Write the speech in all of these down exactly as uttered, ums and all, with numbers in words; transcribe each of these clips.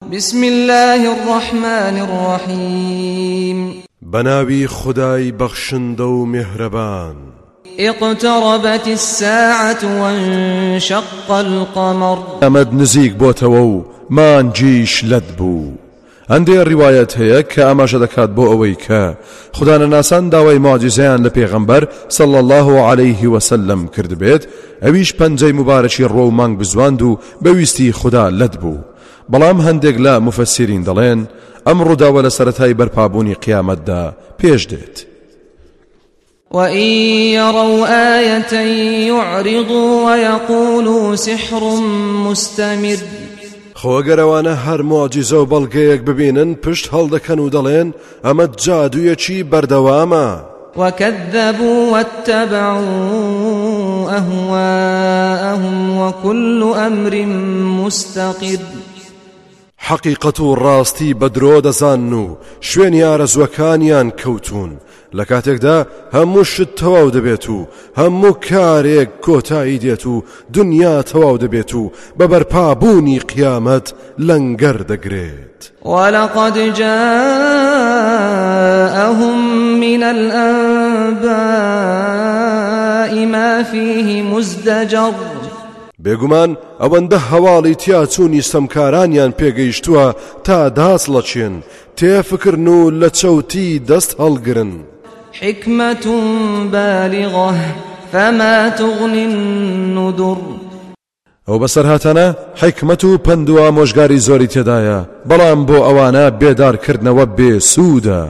بسم الله الرحمن الرحيم بناوي خداي بخشندو مهربان اقتربت الساعة وانشق القمر أمد نزيق بوتوو ما نجيش لدبو عندي الرواية هي كأما شدكات بو أويكا خدانا ناسان داوي معجزان لبيغمبر صلى الله عليه وسلم كرد بيت اويش پنجي مبارشي رو مانگ بزواندو بويستي خدا لدبو بلام هندق لا مفسرين دلين أمر داول سرتاي برپابوني قيامت دا پیش ديت وإن يروا آية يعرضوا ويقولوا سحر مستمر خۆگەرەوانە هەر معجزە و بەڵگەیەک ببینن پشت هەڵدەکەن و دەڵێن ئەمە جادوویەکی بەردەوامە وكذبوا واتبعوا أهواءهم وكل أمر مستقر حقیقەت و ڕاستی بەدرۆ دەزانن و شوێنی ئارەزوەکانیان کەوتون لە کاتێکدا هەموو شت تەواو دەبێت و هەموو کارێک کۆتایی دێت و دنیا تەواو دەبێت و بە بەرپابوونی قیامەت لەنگەر دەگرێت ولقد جاءهم من الأنباء ما فيه مزدجر بێگومان ئەوەندە هەواڵی تیاچوونی سەمکارانیان پێگەیشتووە تا داسڵەچێن تێفکردن و لە چەوتی دەست هەڵگرن حكمة بالغة فما تغني النذر ئەو بەسەرهاتانە حکمت و پند و ئامۆژگاری زۆری تێدایە بەڵام بۆ ئەوانە بێدارکردنەوە بێسوودە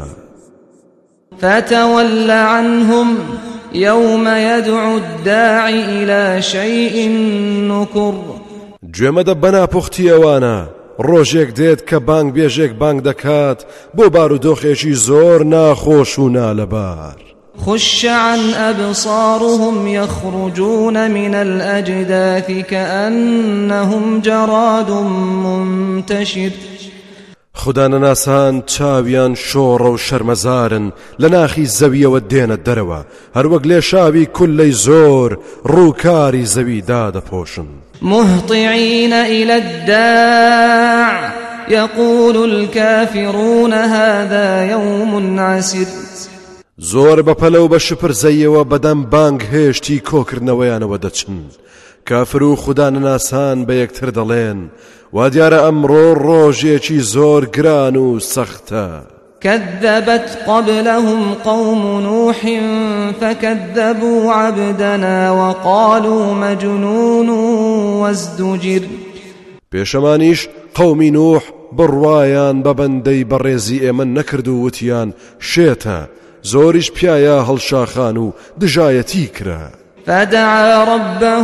فتول عنهم يوم يدعو الداعي إلى شيء نكر گوێمەدە بەناپوختی ئەوانە ڕۆژێک دێت کە بانگ بێژێک بانگ دەکات بۆ بارودۆخێکی زۆر ناخۆش و نالەبار خش عن أبصارهم يخرجون من الأجداث كأنهم جراد منتشر خودانە ناسان چاویان شۆڕە و شەرمەزارن لە ناخی زەویەوە دێنە دەرەوە هەروەک لێشاوی کولەی زۆر ڕووکاری زەوی دادەپۆشن مهطعين إلى الداع يقول الكافرون هذا يوم عسر زۆر بەپەلە و بە شپرزەیەوە بەدەم بانگ هێشتی کۆکردنەوەیانەوە دەچن کافر و خودانە ناسان بە یەکتر دەڵێن وا دیارە ئەمڕۆ ڕۆژێکی زۆر گران و سەختە كذبت قبلهم قوم نوح فكذبوا عبدنا وقالوا مجنون وازدجر پێشەمانیش قەومی نوح بڕوایان بە بەندەی بەڕێزی ئێمە نەکرد و وتیان شێتە زۆریش پیایە هەڵشاخان و دژایەتی کرا فدعا ربه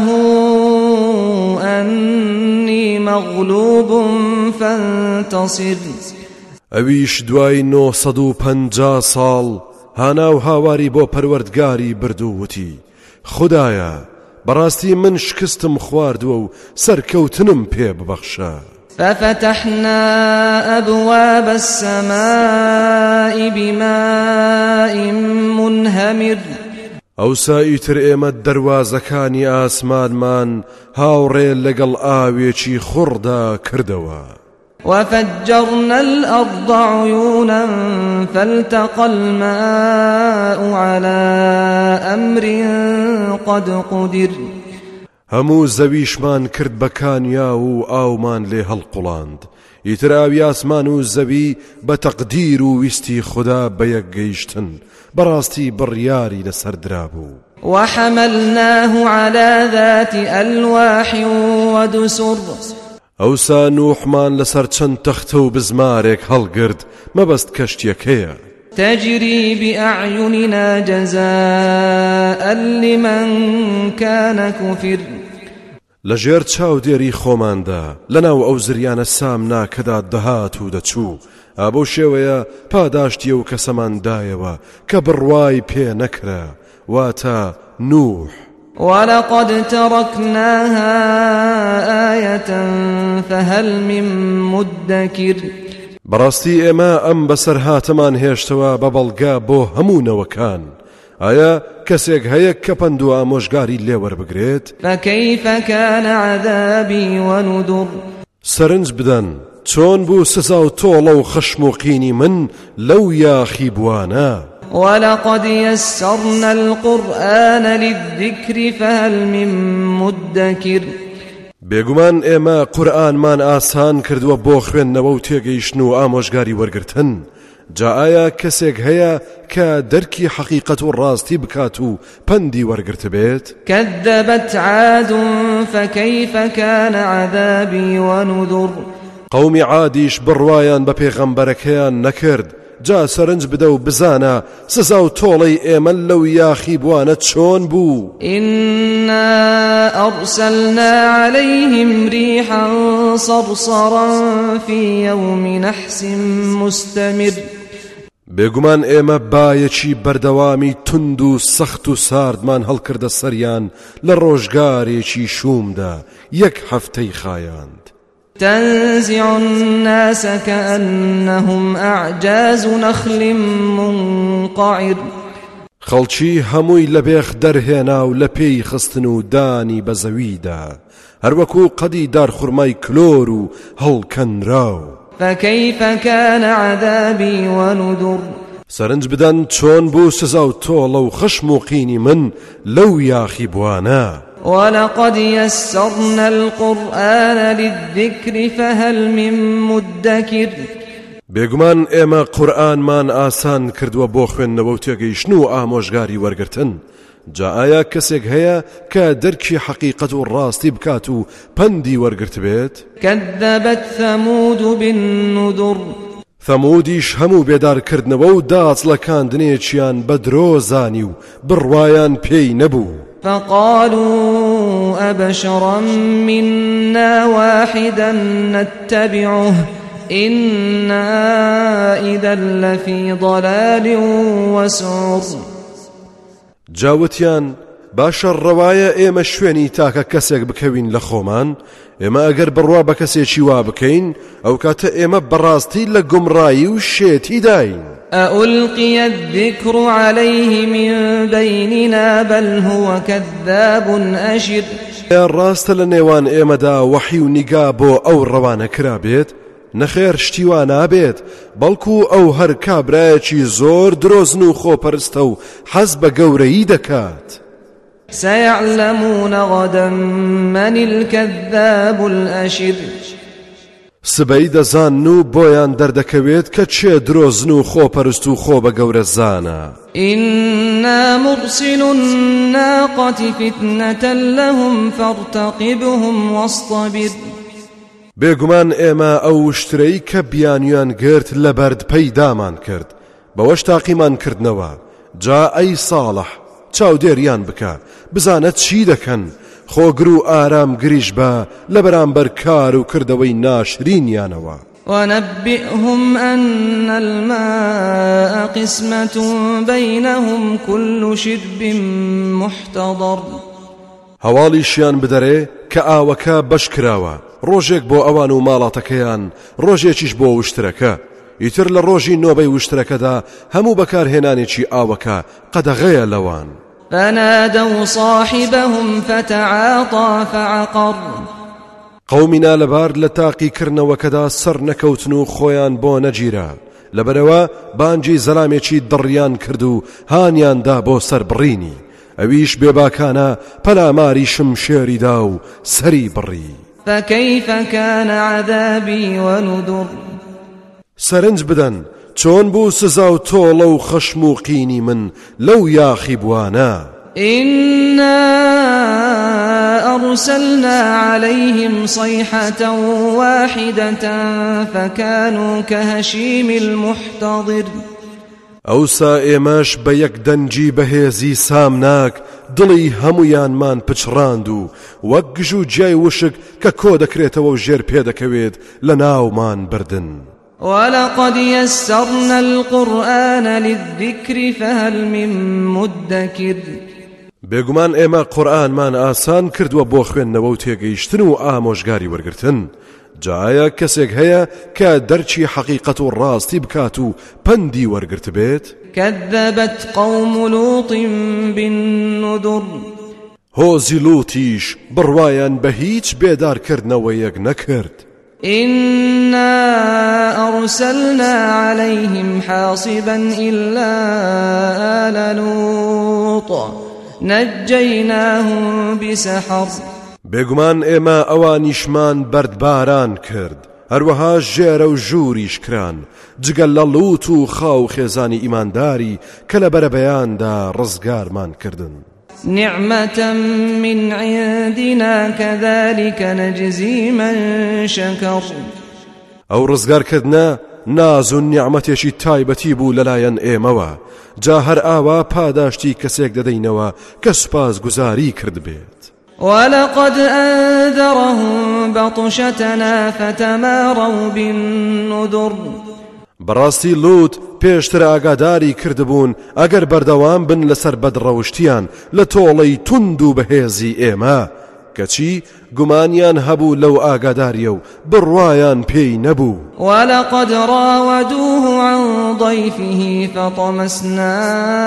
أني مغلوب فانتصر ئەویش دوای نۆ سەد و پەنجا ساڵ هانا و هاواری بۆ پەروەردگاری برد و وتی خودایە بەڕاستی من شکستم خواردووە و سەرکەوتنم پێ ببەخشە ففتحنا أبواب السماء بماء منهمر ئەوسا ئیتر ئێمە دەروازەکانی ئاسمانمان هاوڕێ لەگەڵ ئاوێکی خوڕدا کردەوە وفجرنا الأرض عيونا فالتقى الماء على أمر قد قدر هەموو زەویشمان کرد بە کانیا و ئاومان لێ هەڵقوڵاند ئیتر ئاوی ئاسمان و زەوی بە تەقدیر و ویستی خوددا بە یەک گەیشتن بەڕاستی بڕیاری لەسەر درابوو وحملناه على ذات ألواح ودسر ئەوسا نوحمان لەسەر چەند تەختە و بزمارێک هەڵگرت مەبەست کەشتێکەیە تجري بأعيننا جزاء لمن كان كفر لەژێر چاودێری خۆماندا لەناو ئەو زریانە سامنا کەدا دەهات و دەچوو ئابۆ شێوەیە پاداشتیە و کەسەماندایەوە کە بڕوای پێ نەکرا واتە نوح ولقد تركناها آية فهل من مدكر بەڕاستی ئێمە ئەم بەسەر هاتەمان هێشتەوە بە بەڵگا بۆ هەموو نەوەکان ئایا کەسێک هەیە کە پند و ئامۆژگاری لێوەربگرێت فكيف كان عذابي ونذر سەرنج بدەن چۆن بوو سزا و تۆڵە و خشم و قینی من لەو یاخی بوانە. ولقد يسرنا القرآن للذكر فهل من مدكر بێگومان ئێمە قورئانمان ئاسان کردووە بۆ خوێندنەوە و تێگەیشتن و ئامۆژگاری وەرگرتن. جا ئایا کەسێک هەیە کە دەرکی حەقیقەت و ڕاستی بکات و پەندی وەرگرت بێت؟ كذبت عاد فكيف كان عذابي ونذر قومی عادیش بڕوایان بە پێغەمبەرەکەیان نەکرد. جا سەرنج بدە و بزانە سزا و تۆڵەی ئێمە لەو یاخی بوانە چۆن بوو. إنا أرسلنا عليهم ريحا صرصرا في يوم نحس مستمر بێگومان ئێمە بایەکی بەردەوامی تند و سەخت و ساردمان هەڵکردە سەریان لە ڕۆژگارێکی شومدا یەک هەفتەی خایاند. تنزع الناس كأنهم أعجاز نخل منقعر خەڵکی هەمووی لە بێخ دەرهێنا و لە پێی خستن و دانی بە زەویدا هەروەکو قەدی دارخورمای کلۆر و هەڵکەنراو. فكيف كان عذابي ونذر سەرنج بدەن چۆن بوو سزا و تۆڵە و خشم و قینی من لەو یاخی بوانە. ولقد يسرنا القرآن للذكر فهل من مدكر بێگومان ئێمە قورئانمان ئاسان کردووە بۆ خوێندنەوە و تێگەیشتن و ئامۆژگاری وەرگرتن. جا ئایا کەسێک هەیە کە دەرکی حەقیقەت و ڕاستی بکات و پەندی وەرگرت بێت؟ كذبت ثمود بالنذر ثەمودیش هەموو بێدارکردنەوە و داچڵەکاندنێکیان بە درۆ زانی و بڕوایان پێی نەبوو. فقالوا أبشرا منا واحدا نتبعه إنا إذا لفي ضلال وسعر. جاوتیان باشە ڕەوایە ئێمە شوێنی تاکە کەسێک بکەوین لە خۆمان، ئێمە ئەگەر بڕوا بە کەسێکی وا بکەین ئەو کاتە ئێمە بەڕاستی لە گومڕایی و شێتی داین. أألقي الذكر عليه من بيننا بل هو كذاب أشر. ڕاستە لە نێوان ئێمەدا وەحی و نیگا بۆ ئەو ڕەوانە کرابێت، نەخێر شتیوان نابێت، بەڵکو ئەو هەر کابرایەکی زۆر درۆزن و خۆپەرستە و حەز بە گەورەیی دەکات. سيعلمون غدا من الكذاب الأشر. سبەی دەزانن و بۆیان دەردەکەوێت کە چێ درۆزن و خۆپەرست و خۆ بە گەورە زانە. إنا مرسل الناقة فتنة لهم فارتقبهم واصطبر. بێگومان ئێمە ئەو شترەی کە بیانیان گرت لە بەرد پەیدامان کرد بەوەش تاقیمان کردنەوە. جا ئەی ساڵح چاودێریان بکە بزانە چی دەکەن، خۆگر و ئارام گریش بە لە بەرامبەر کار و کردەوەی ناشرینیانەوە. ونبئهم أن الماء قسمة بينهم كل شرب محتضر. هەواڵیشیان بدەرێ کە ئاوەکە بەش کراوە، ڕۆژێک بۆ ئەوان و ماڵاتەکەیان، ڕۆژێکیش بۆ وشترەکە. ئیتر لە ڕۆژی نۆبەی وشترەکەدا هەموو بەکارهێنانێکی ئاوەکە قەدەغەیە لەوان. فنادوا صاحبهم فتعاطى فعقر. قومینا لەبار لە تاقیکردنەوەکەدا سەر نەکەوتن و خۆیان بۆ نەگیرە، لەبەرەوە بانگی زەلامێکی دڕیان کرد و هانیاندا بۆ سەر بڕینی. ئەویش بێباکانە پەلاماری شمشێریدا و سەری بڕی. فكيف كان عذابي ونذر. سەرنج بدەن چۆن بوو سزا و تۆڵە و خەشم و قینی من لەو یاخی بوانە. إنا أرسلنا عليهم صيحة واحدة فكانوا كهشيم المحتضر. ئەوسا ئێمەش بە یەک دەنجی بەهێزی سامناک دڵی هەمویانمان پچڕاند و وەک گژ و جیای وشک کە کۆ دەکرێتەوە و ژێر پێدەکەوێت لە ناومان بردن. ولقد يسرنا القرآن للذكر فهل من مدكر. بێگومان ئێمە قورئانمان ئاسان کردووە بۆ خوێندنەوە و تێگەیشتن و ئامۆژگاری وەرگرتن. جایە کەسێک هەیە کە دەرچی حەقیقەت و ڕاستی بکات و پەندی وەرگرت بێت؟ كذبت قوم لوط بالنذر. هۆزی لوتیش بڕوایان بە هیچ بێدارکردنەوەیەک نەکرد. إنا أرسلنا عليهم حاصبا إلا آل لوط نجيناهم بسحر بێگومان ئێمە ئەوانیشمان بەردباران کرد هەروەها ژێرە و ژووریش کران جگەل لە لووت و خاو خێزانی ئیمانداری کە لە بەرەبەیاندا ڕزگارمان کردن. نعمة من عندنا كذلك نجزي من شكر ئەو ڕزگارکردنە ناز و نیعمەتێکی تایبەتی بوو لەلایەن ئێمەوە جا هەر ئاوا پاداشتی کەسێک دەدەینەوە کە سوپاس گوزاری کرد بێت. ولقد أنذرهم بطشتنا فتماروا بالنذر بەڕاستی لوت پێشتر ئاگاداری کردبوون ئەگەر بەردەوام بن لەسەر بەدڕەوشتیان لە تۆڵەی توند و بەهێزی ئێمە کەچی گومانیان هەبوو لەو ئاگاداریە و بڕوایان پێی نەبوو. ولقد راودوه عن ضيفه فطمسنا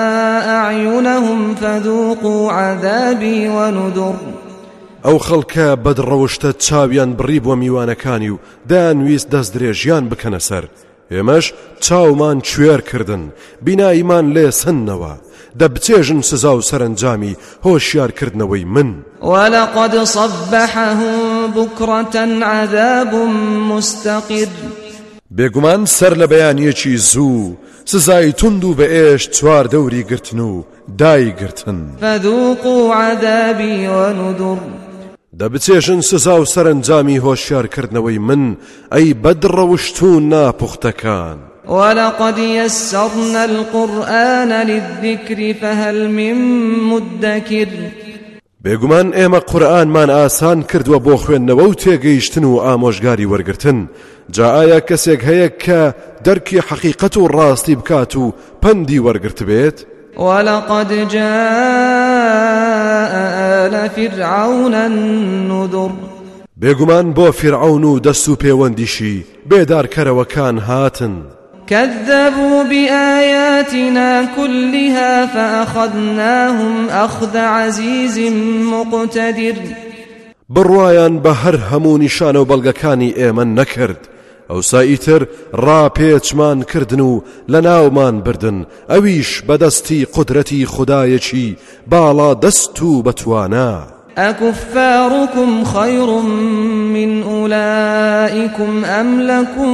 أعينهم فذوقوا عذابي ونذر ئەو خەڵکە بەدڕەوشتە چاویان بڕی بۆ میوانەکانی و دایانویست دەست درێژیان بکەنە سەر ئێمەش چاومان کوێر کردن بیناییمان لێ سنەوە دەبچێژن سزا و سەرنجامی هۆشیارکردنەوەی من. ولقد صبحهم بكرة عذاب مستقر بێگومان سەر لە بەیانیەکی زوو سزای تند و بەئێش چوار دەوری گرتن و دایگرتن. فذوقوا عذابي ونذر دەبچێژن سزا و سەرنجامی هۆشیارکردنەوەی من ئەی بەدڕەوشت و ناپوختەکان. ولقد يسرنا القرآن للذكر فهل من مدكر بێگومان ئێمە قورئانمان ئاسان کردووە بۆ خوێندنەوە و تێگەیشتن و ئامۆژگاری وەرگرتن جا ئایا کەسێک هەیە کە دەرکی حەقیقەت و ڕاستی بکات و پەندی وەرگرت بێت؟ ولقد جاء آل فرعون النذر بێگومان بۆ فرعون و دەست و پەیوەندیشی بێدارکەرەوەکان هاتن. كذبوا بآياتنا كلها فأخذناهم أخذ عزيز مقتدر بڕوایان بە هەر هەموو نیشانە و بەڵگەکانی ئێمە نەکرد ئەوسا ئیتر ڕاپێچمان کردن و لە ناومان بردن ئەویش بەدەستی قودرەتی خودایەکی باڵا دەست و بەتوانە. أكفاركم خير من أولئكم أم لكم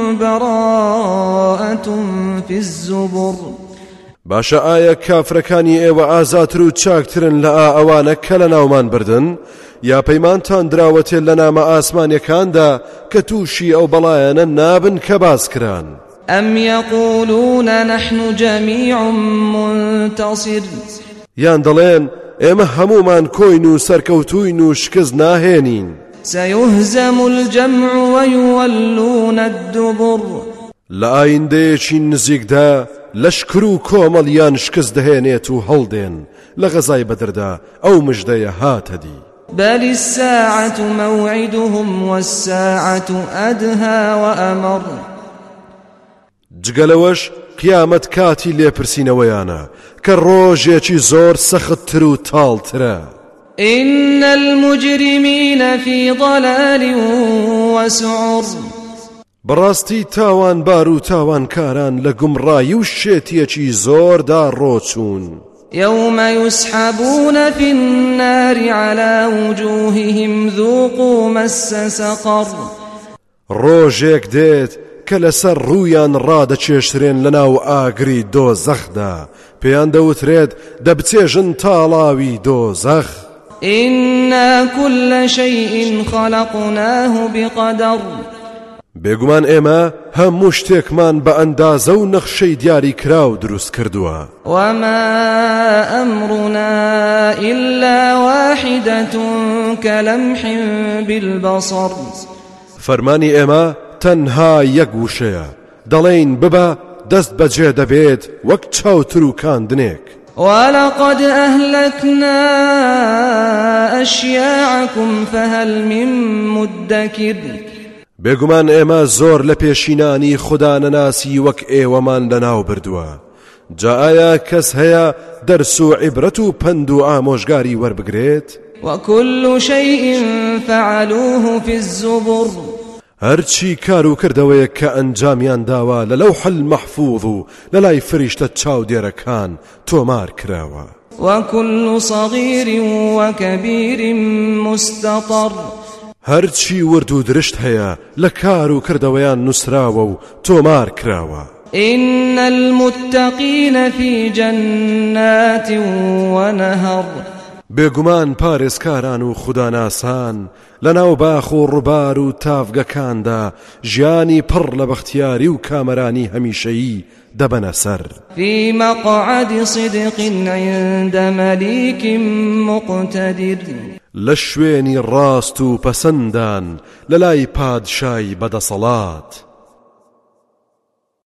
براءة في الزبر باشە ئایا کافرەکانی ئێوە ئازاتر و چاکترن لە ئەوانە کە لە ناومان بردن یا پەیمانتان دراوەتێ لە نامە ئاسمانیەکاندا کە تووشی ئەو بەڵایەنە نابن کە باس کران. أم يقولون نحن جميع منتصر یان دەڵێن ئێمە هەمومان کۆین و سەرکەوتوین و شکست ناهێنین. سيهزم الجمع ويولون الدبر لە ئایندەیەکی نزیکدا لەشکر و کۆمەڵیان شکست دەهێنێت و هەڵدێن لە غەزای بەدردا ئەو مژدەیە هاتەدی. بل الساعة موعدهم والساعة أدهى وأمر جگەلەوەش قیامەت کاتی لێپرسینەوەیانە کە ڕۆژێکی زۆر سەختتر و تاڵترە. إن المجرمين في ضلال وسعر بەڕاستی تاوان بار و تاوانکاران لە گومڕایی و شێتیەکی زۆردا ڕۆچوون. يوم يسحبون في النار على وجوههم ذوقوا مس سقر ڕۆژێک دێت کە لەسەر ڕوویان ڕادەچێشترێن لەناو ئاگری دۆزەخدا پێیان دەوترێت دەبچێژن تاڵاوی دۆزەخ. إنا كل شيء خلقناه بقدر بێگومان ئێمە هەموو شتێکمان بە ئەندازە و نەخشەی دیاری کراو دروست کردووە. وما أمرنا إلا واحدة كلمح بالبصر فەرمانی ئێمە تەنها یەک وشەیە دەڵێین ببە دەست بەجێ دەبێت وەک چاوتر و کاندنێک. ولقد أهلكنا أشياعكم فهل من مدكر بێگومان ئێمە زۆر لە پێشینانی خوددا نەناسی وەک ئێوەمان لەناو بردووە جا ئایا کەس هەیە دەرس و عیبرەت و پند و ئامۆژگاری وەربگرێت؟ وكل شيء فعلوه في الزبر هەرچی کار و کردەوەیە کە ئەنجامیان داوە لە لەوح المەحفوظ و لەلای فریشتە چاودێرەکان تۆمار کراوە. وكل صغير وكبير مستطر هەرچی ورد و درشت هەیە لە کار و کردەوەیان نووسراوە و تۆمار کراوە. إن المتقين في جنات ونهر بێگومان پارێزکاران و خوداناسان لەناو باخ و ڕووبار و تافگەکاندا ژیانی پڕ لە بەختیاری و کامەرانی هەمیشەیی دەبەنە سەر. في مقعد صدق عند مليك مقتدر لە شوێنی ڕاست و پەسەندان لەلای پادشای بەدەسەڵات.